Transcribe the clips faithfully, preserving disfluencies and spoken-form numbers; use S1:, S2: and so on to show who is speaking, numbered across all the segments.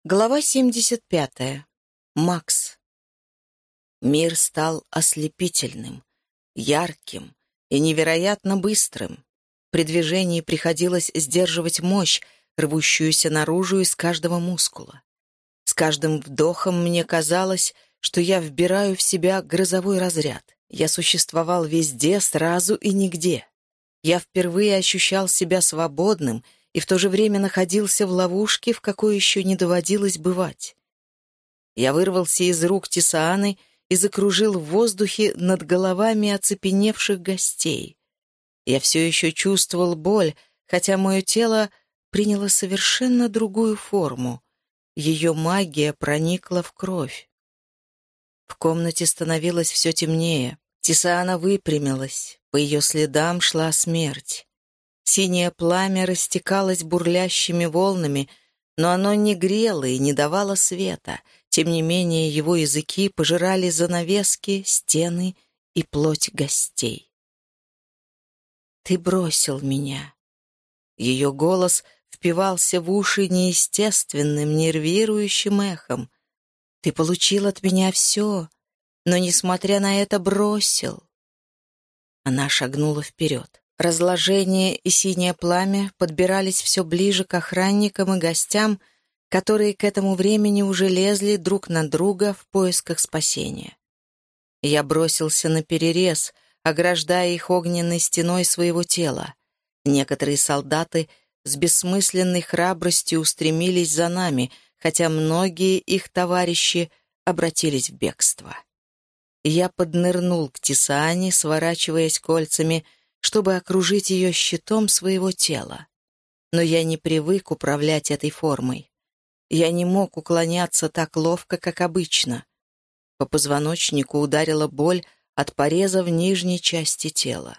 S1: Глава семьдесят пятая. Макс. Мир стал ослепительным, ярким и невероятно быстрым. При движении приходилось сдерживать мощь, рвущуюся наружу из каждого мускула. С каждым вдохом мне казалось, что я вбираю в себя грозовой разряд. Я существовал везде, сразу и нигде. Я впервые ощущал себя свободным и в то же время находился в ловушке, в какой еще не доводилось бывать. Я вырвался из рук Тисааны и закружил в воздухе над головами оцепеневших гостей. Я все еще чувствовал боль, хотя мое тело приняло совершенно другую форму. Ее магия проникла в кровь. В комнате становилось все темнее. Тисаана выпрямилась, по ее следам шла смерть. Синее пламя растекалось бурлящими волнами, но оно не грело и не давало света. Тем не менее, его языки пожирали занавески, стены и плоть гостей. «Ты бросил меня». Ее голос впивался в уши неестественным, нервирующим эхом. «Ты получил от меня все, но, несмотря на это, бросил». Она шагнула вперед. Разложение и синее пламя подбирались все ближе к охранникам и гостям, которые к этому времени уже лезли друг на друга в поисках спасения. Я бросился на перерез, ограждая их огненной стеной своего тела. Некоторые солдаты с бессмысленной храбростью устремились за нами, хотя многие их товарищи обратились в бегство. Я поднырнул к Тисаане, сворачиваясь кольцами, чтобы окружить ее щитом своего тела. Но я не привык управлять этой формой. Я не мог уклоняться так ловко, как обычно. По позвоночнику ударила боль от пореза в нижней части тела.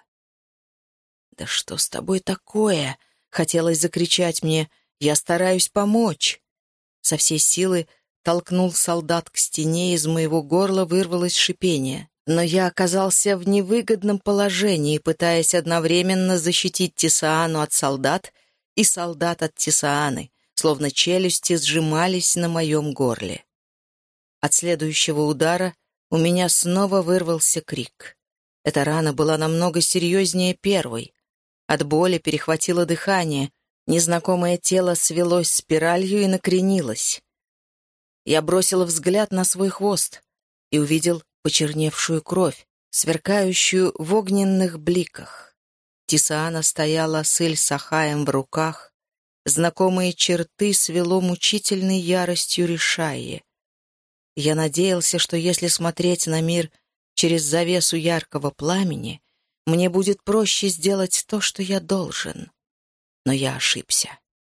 S1: «Да что с тобой такое?» — хотелось закричать мне. «Я стараюсь помочь». Со всей силы толкнул солдат к стене, из моего горла вырвалось шипение. Но я оказался в невыгодном положении, пытаясь одновременно защитить Тисаану от солдат и солдат от Тисааны, словно челюсти сжимались на моем горле. От следующего удара у меня снова вырвался крик. Эта рана была намного серьезнее первой. От боли перехватило дыхание, незнакомое тело свелось спиралью и накренилось. Я бросила взгляд на свой хвост и увидел почерневшую кровь, сверкающую в огненных бликах. Тисаана стояла с Иль-Сахаем в руках, знакомые черты свело мучительной яростью Ришайи. Я надеялся, что если смотреть на мир через завесу яркого пламени, мне будет проще сделать то, что я должен. Но я ошибся.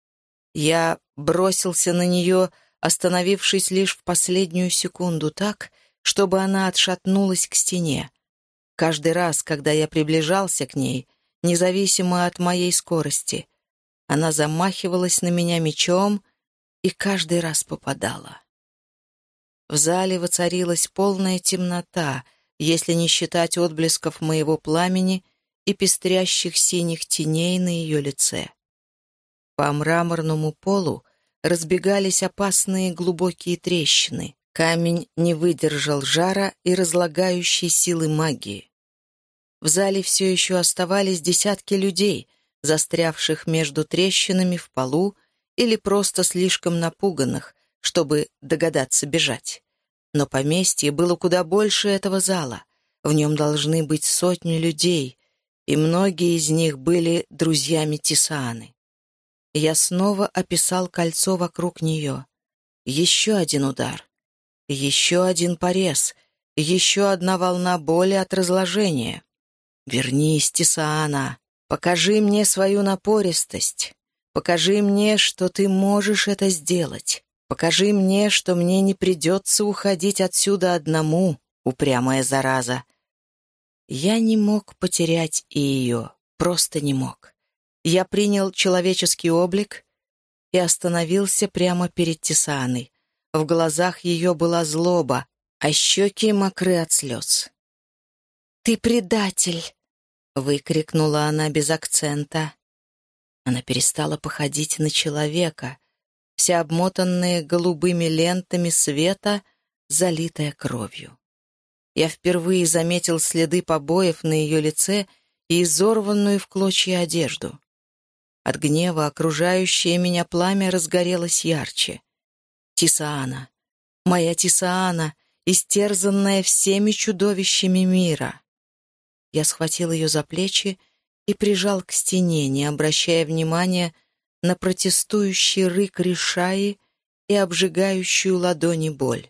S1: Я бросился на нее, остановившись лишь в последнюю секунду так, чтобы она отшатнулась к стене. Каждый раз, когда я приближался к ней, независимо от моей скорости, она замахивалась на меня мечом и каждый раз попадала. В зале воцарилась полная темнота, если не считать отблесков моего пламени и пестрящих синих теней на ее лице. По мраморному полу разбегались опасные глубокие трещины. Камень не выдержал жара и разлагающей силы магии. В зале все еще оставались десятки людей, застрявших между трещинами в полу или просто слишком напуганных, чтобы догадаться бежать. Но поместье было куда больше этого зала. В нем должны быть сотни людей, и многие из них были друзьями Тисааны. Я снова описал кольцо вокруг нее. Еще один удар. Еще один порез, еще одна волна боли от разложения. «Вернись, Тисаана, покажи мне свою напористость. Покажи мне, что ты можешь это сделать. Покажи мне, что мне не придется уходить отсюда одному, упрямая зараза». Я не мог потерять и ее, просто не мог. Я принял человеческий облик и остановился прямо перед Тисааной. В глазах ее была злоба, а щеки мокры от слез. «Ты предатель!» — выкрикнула она без акцента. Она перестала походить на человека, вся обмотанная голубыми лентами света, залитая кровью. Я впервые заметил следы побоев на ее лице и изорванную в клочья одежду. От гнева окружающее меня пламя разгорелось ярче. Тисаана, моя Тисаана, истерзанная всеми чудовищами мира. Я схватил ее за плечи и прижал к стене, не обращая внимания на протестующий рык Ришаи и обжигающую ладони боль.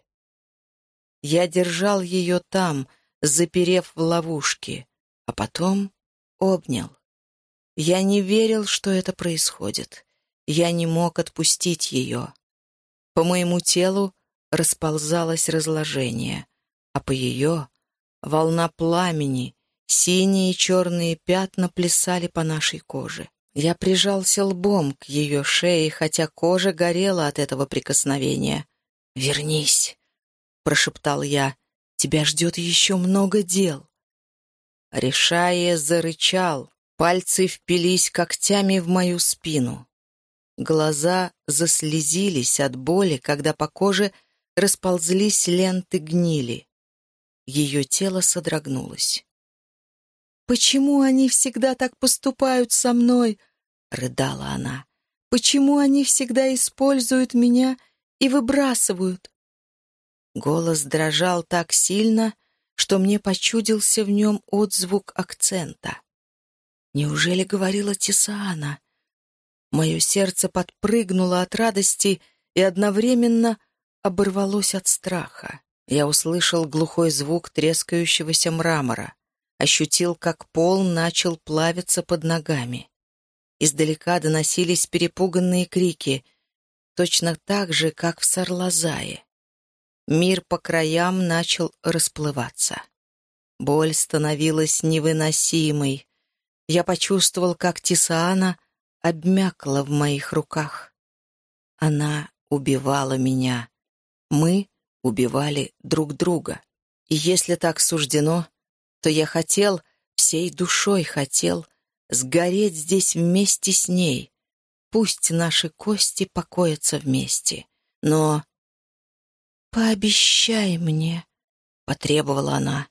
S1: Я держал ее там, заперев в ловушке, а потом обнял. Я не верил, что это происходит. Я не мог отпустить ее. По моему телу расползалось разложение, а по ее — волна пламени, синие и черные пятна плясали по нашей коже. Я прижался лбом к ее шее, хотя кожа горела от этого прикосновения. «Вернись!» — прошептал я. «Тебя ждет еще много дел». Ришая зарычал, пальцы впились когтями в мою спину. Глаза заслезились от боли, когда по коже расползлись ленты гнили. Ее тело содрогнулось. «Почему они всегда так поступают со мной?» — рыдала она. «Почему они всегда используют меня и выбрасывают?» Голос дрожал так сильно, что мне почудился в нем отзвук акцента. Неужели говорила Тисаана? Мое сердце подпрыгнуло от радости и одновременно оборвалось от страха. Я услышал глухой звук трескающегося мрамора, ощутил, как пол начал плавиться под ногами. Издалека доносились перепуганные крики, точно так же, как в Сарлазае. Мир по краям начал расплываться. Боль становилась невыносимой. Я почувствовал, как Тисаана обмякла в моих руках. Она убивала меня. Мы убивали друг друга. И если так суждено, то я хотел, всей душой хотел, сгореть здесь вместе с ней. Пусть наши кости покоятся вместе. Но... «Пообещай мне», — потребовала она.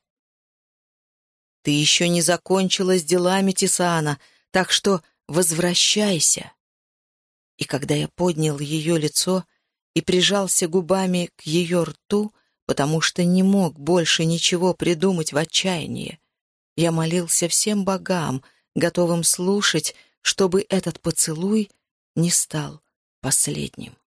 S1: «Ты еще не закончила с делами, Тисаана, так что возвращайся». И когда я поднял ее лицо и прижался губами к ее рту, потому что не мог больше ничего придумать в отчаянии, я молился всем богам, готовым слушать, чтобы этот поцелуй не стал последним.